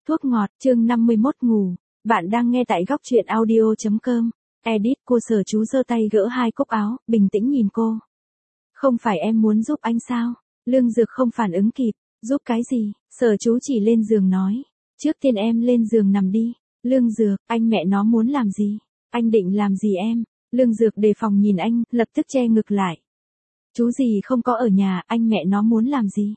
Thuốc ngọt, chương 51 ngủ. Bạn đang nghe tại góc truyện audio.com. Edit, cô Sở Chú giơ tay gỡ hai cúc áo, bình tĩnh nhìn cô. Không phải em muốn giúp anh sao? Lương Dược không phản ứng kịp. Giúp cái gì? Sở Chú chỉ lên giường nói. Trước tiên em lên giường nằm đi. Lương Dược, anh mẹ nó muốn làm gì? Anh định làm gì em? Lương Dược đề phòng nhìn anh, lập tức che ngực lại. Chú gì không có ở nhà, anh mẹ nó muốn làm gì?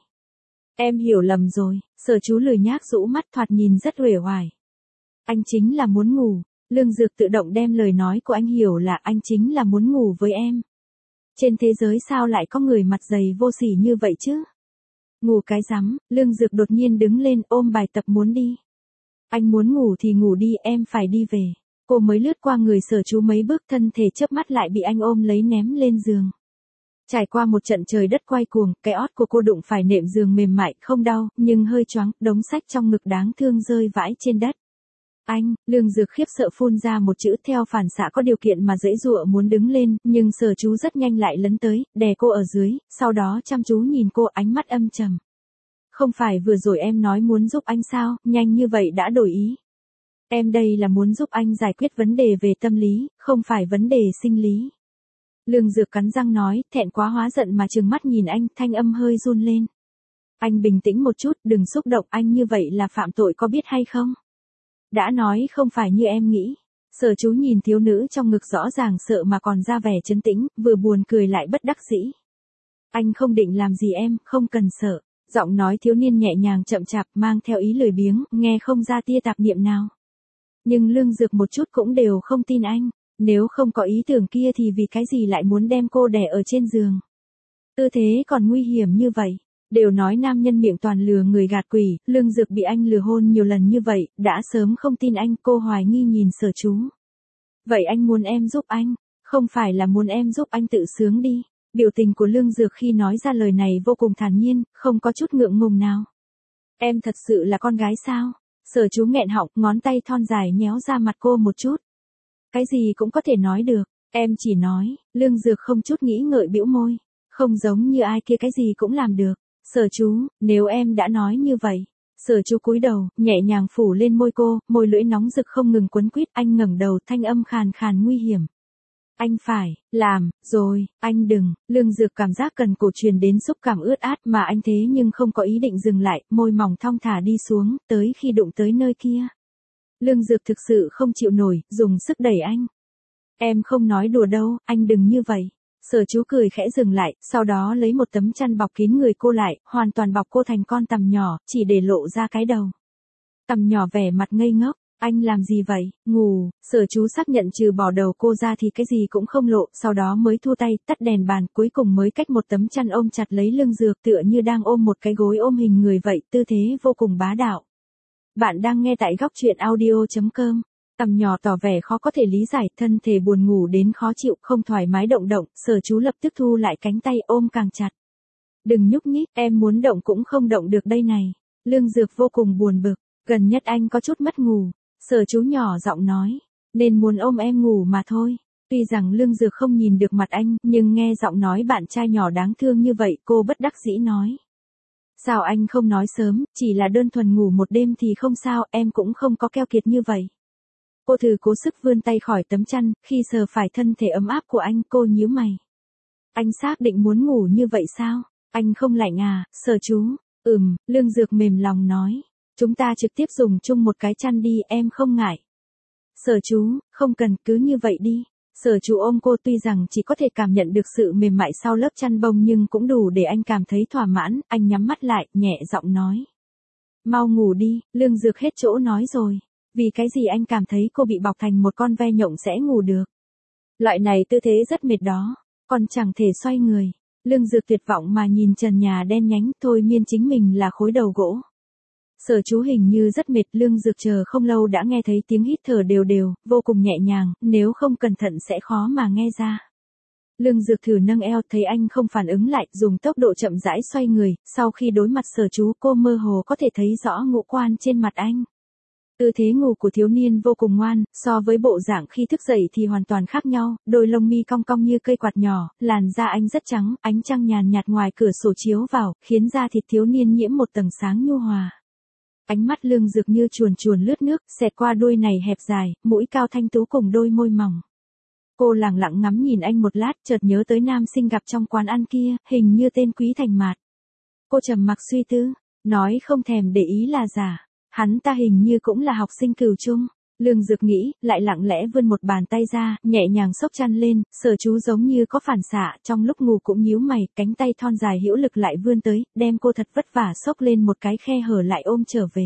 Em hiểu lầm rồi. Sở Chú lười nhác rũ mắt thoạt nhìn rất uể oải. Anh chính là muốn ngủ. Lương Dược tự động đem lời nói của anh hiểu là anh chính là muốn ngủ với em. Trên thế giới sao lại có người mặt dày vô sỉ như vậy chứ? Ngủ cái rắm. Lương Dược đột nhiên đứng lên ôm bài tập muốn đi. Anh muốn ngủ thì ngủ đi, em phải đi về. Cô mới lướt qua người Sở Chú mấy bước, thân thể chớp mắt lại bị anh ôm lấy ném lên giường. Trải qua một trận trời đất quay cuồng, cái ót của cô đụng phải nệm giường mềm mại, không đau, nhưng hơi choáng, đống sách trong ngực đáng thương rơi vãi trên đất. Anh, Lương Dược khiếp sợ phun ra một chữ, theo phản xạ có điều kiện mà giãy giụa muốn đứng lên, nhưng Sở Chú rất nhanh lại lấn tới, đè cô ở dưới, sau đó chăm chú nhìn cô, ánh mắt âm trầm. Không phải vừa rồi em nói muốn giúp anh sao, nhanh như vậy đã đổi ý. Em đây là muốn giúp anh giải quyết vấn đề về tâm lý, không phải vấn đề sinh lý. Lương Dược cắn răng nói, thẹn quá hóa giận mà trừng mắt nhìn anh, thanh âm hơi run lên. Anh bình tĩnh một chút, đừng xúc động, anh như vậy là phạm tội có biết hay không? Đã nói không phải như em nghĩ. Sở Chú nhìn thiếu nữ trong ngực rõ ràng sợ mà còn ra vẻ trấn tĩnh, vừa buồn cười lại bất đắc dĩ. Anh không định làm gì em, không cần sợ. Giọng nói thiếu niên nhẹ nhàng chậm chạp mang theo ý lười biếng, nghe không ra tia tạp niệm nào. Nhưng Lương Dược một chút cũng đều không tin anh. Nếu không có ý tưởng kia thì vì cái gì lại muốn đem cô đè ở trên giường? Tư thế còn nguy hiểm như vậy. Đều nói nam nhân miệng toàn lừa người gạt quỷ, Lương Dược bị anh lừa hôn nhiều lần như vậy, đã sớm không tin anh, cô hoài nghi nhìn Sở Chú. Vậy anh muốn em giúp anh, không phải là muốn em giúp anh tự sướng đi. Biểu tình của Lương Dược khi nói ra lời này vô cùng thản nhiên, không có chút ngượng ngùng nào. Em thật sự là con gái sao? Sở Chú nghẹn họng, ngón tay thon dài nhéo ra mặt cô một chút. Cái gì cũng có thể nói được, em chỉ nói. Lương Dược không chút nghĩ ngợi bĩu môi. Không giống như ai kia cái gì cũng làm được. Sở Chú, nếu em đã nói như vậy. Sở Chú cúi đầu, nhẹ nhàng phủ lên môi cô, môi lưỡi nóng rực không ngừng quấn quýt, anh ngẩng đầu, thanh âm khàn khàn nguy hiểm. Anh phải, làm, rồi, anh đừng. Lương Dược cảm giác cần cổ truyền đến xúc cảm ướt át mà anh thế nhưng không có ý định dừng lại, môi mỏng thong thả đi xuống, tới khi đụng tới nơi kia. Lương Dược thực sự không chịu nổi, dùng sức đẩy anh. Em không nói đùa đâu, anh đừng như vậy. Sở Chú cười khẽ dừng lại, sau đó lấy một tấm chăn bọc kín người cô lại, hoàn toàn bọc cô thành con tằm nhỏ, chỉ để lộ ra cái đầu. Tằm nhỏ vẻ mặt ngây ngốc, anh làm gì vậy, ngủ. Sở Chú xác nhận trừ bỏ đầu cô ra thì cái gì cũng không lộ, sau đó mới thu tay, tắt đèn bàn, cuối cùng mới cách một tấm chăn ôm chặt lấy Lương Dược tựa như đang ôm một cái gối ôm hình người vậy, tư thế vô cùng bá đạo. Bạn đang nghe tại góc truyện audio.com. Tằm nhỏ tỏ vẻ khó có thể lý giải, thân thể buồn ngủ đến khó chịu, không thoải mái động động, Sở Chú lập tức thu lại cánh tay ôm càng chặt. Đừng nhúc nhích, em muốn động cũng không động được đây này. Lương Dược vô cùng buồn bực, gần nhất anh có chút mất ngủ. Sở Chú nhỏ giọng nói, nên muốn ôm em ngủ mà thôi. Tuy rằng Lương Dược không nhìn được mặt anh, nhưng nghe giọng nói bạn trai nhỏ đáng thương như vậy, cô bất đắc dĩ nói. Sao anh không nói sớm, chỉ là đơn thuần ngủ một đêm thì không sao, em cũng không có keo kiệt như vậy. Cô thử cố sức vươn tay khỏi tấm chăn, khi sờ phải thân thể ấm áp của anh, cô nhíu mày. Anh xác định muốn ngủ như vậy sao? Anh không lạnh à, Sở Chú? Lương Dược mềm lòng nói. Chúng ta trực tiếp dùng chung một cái chăn đi, em không ngại. Sở Chú, không cần, cứ như vậy đi. Sở Chú ôm cô, tuy rằng chỉ có thể cảm nhận được sự mềm mại sau lớp chăn bông nhưng cũng đủ để anh cảm thấy thỏa mãn, anh nhắm mắt lại, nhẹ giọng nói. Mau ngủ đi, Lương Dược hết chỗ nói rồi. Vì cái gì anh cảm thấy cô bị bọc thành một con ve nhộng sẽ ngủ được? Loại này tư thế rất mệt đó, còn chẳng thể xoay người. Lương Dược tuyệt vọng mà nhìn trần nhà đen nhánh, thôi miên chính mình là khối đầu gỗ. Sở Chú hình như rất mệt, Lương Dược chờ không lâu đã nghe thấy tiếng hít thở đều đều, vô cùng nhẹ nhàng, nếu không cẩn thận sẽ khó mà nghe ra. Lương Dược thử nâng eo, thấy anh không phản ứng lại, dùng tốc độ chậm rãi xoay người, sau khi đối mặt Sở Chú cô mơ hồ có thể thấy rõ ngũ quan trên mặt anh. Tư thế ngủ của thiếu niên vô cùng ngoan, so với bộ dạng khi thức dậy thì hoàn toàn khác nhau, đôi lông mi cong cong như cây quạt nhỏ, làn da anh rất trắng, ánh trăng nhàn nhạt ngoài cửa sổ chiếu vào, khiến da thịt thiếu niên nhiễm một tầng sáng nhu hòa. Ánh mắt Lương Dược như chuồn chuồn lướt nước, xẹt qua đuôi này hẹp dài, mũi cao thanh tú cùng đôi môi mỏng. Cô lẳng lặng ngắm nhìn anh một lát, chợt nhớ tới nam sinh gặp trong quán ăn kia, hình như tên Quý Thành Mạt. Cô trầm mặc suy tư, nói không thèm để ý là giả. Hắn ta hình như cũng là học sinh cửu trung. Lương Dược nghĩ, lại lặng lẽ vươn một bàn tay ra, nhẹ nhàng xốc chăn lên, Sở Chú giống như có phản xạ, trong lúc ngủ cũng nhíu mày, cánh tay thon dài hữu lực lại vươn tới, đem cô thật vất vả xốc lên một cái khe hở lại ôm trở về.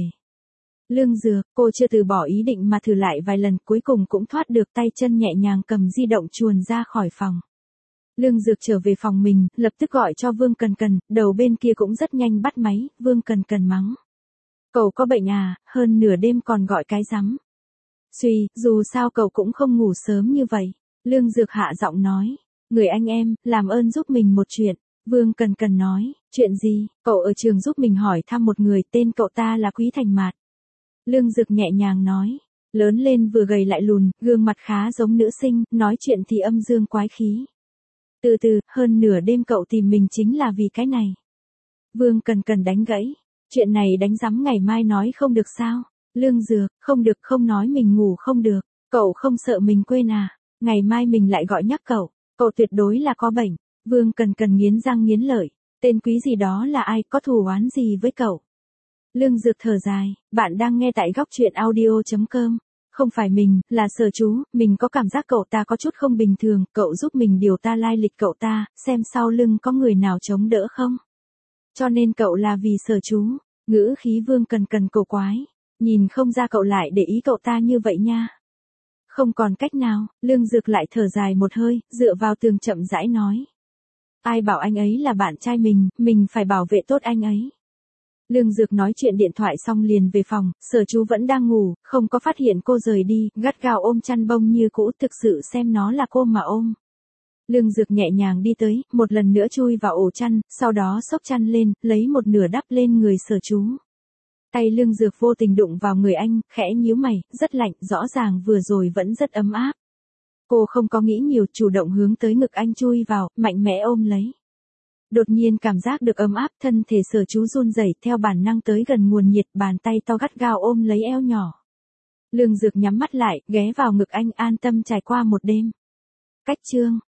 Lương Dược, cô chưa từ bỏ ý định mà thử lại vài lần, cuối cùng cũng thoát được, tay chân nhẹ nhàng cầm di động chuồn ra khỏi phòng. Lương Dược trở về phòng mình, lập tức gọi cho Vương Cần Cần, đầu bên kia cũng rất nhanh bắt máy, Vương Cần Cần mắng. Cậu có bệnh à, hơn nửa đêm còn gọi cái rắm. Suy, dù sao cậu cũng không ngủ sớm như vậy. Lương Dược hạ giọng nói. Người anh em, làm ơn giúp mình một chuyện. Vương Cần Cần nói. Chuyện gì? Cậu ở trường giúp mình hỏi thăm một người, tên cậu ta là Quý Thành Mạt. Lương Dược nhẹ nhàng nói. Lớn lên vừa gầy lại lùn, gương mặt khá giống nữ sinh, nói chuyện thì âm dương quái khí. Từ từ, hơn nửa đêm cậu tìm mình chính là vì cái này. Vương Cần Cần đánh gãy. Chuyện này đánh rắm ngày mai nói không được sao? Lương Dược, không được, không nói mình ngủ không được. Cậu không sợ mình quên à? Ngày mai mình lại gọi nhắc cậu. Cậu tuyệt đối là có bệnh. Vương Cần Cần nghiến răng nghiến lợi. Tên Quý gì đó là ai, có thù oán gì với cậu? Lương Dược thở dài. Bạn đang nghe tại góc truyện audio.com. Không phải mình, là Sở Chú, mình có cảm giác cậu ta có chút không bình thường, cậu giúp mình điều tra lai lịch cậu ta, xem sau lưng có người nào chống đỡ không? Cho nên cậu là vì Sở Chú. Ngữ khí Vương Cần Cần cổ quái. Nhìn không ra cậu lại để ý cậu ta như vậy nha. Không còn cách nào, Lương Dược lại thở dài một hơi, dựa vào tường chậm rãi nói. Ai bảo anh ấy là bạn trai mình phải bảo vệ tốt anh ấy. Lương Dược nói chuyện điện thoại xong liền về phòng, Sở Chú vẫn đang ngủ, không có phát hiện cô rời đi, gắt gao ôm chăn bông như cũ, thực sự xem nó là cô mà ôm. Lương Dược nhẹ nhàng đi tới, một lần nữa chui vào ổ chăn, sau đó xốc chăn lên, lấy một nửa đắp lên người Sở Chú. Tay Lương Dược vô tình đụng vào người anh, khẽ nhíu mày, rất lạnh, rõ ràng vừa rồi vẫn rất ấm áp. Cô không có nghĩ nhiều, chủ động hướng tới ngực anh chui vào, mạnh mẽ ôm lấy. Đột nhiên cảm giác được ấm áp, thân thể Sở Chú run rẩy, theo bản năng tới gần nguồn nhiệt, bàn tay to gắt gao ôm lấy eo nhỏ. Lương Dược nhắm mắt lại, ghé vào ngực anh, an tâm trải qua một đêm. Cách chương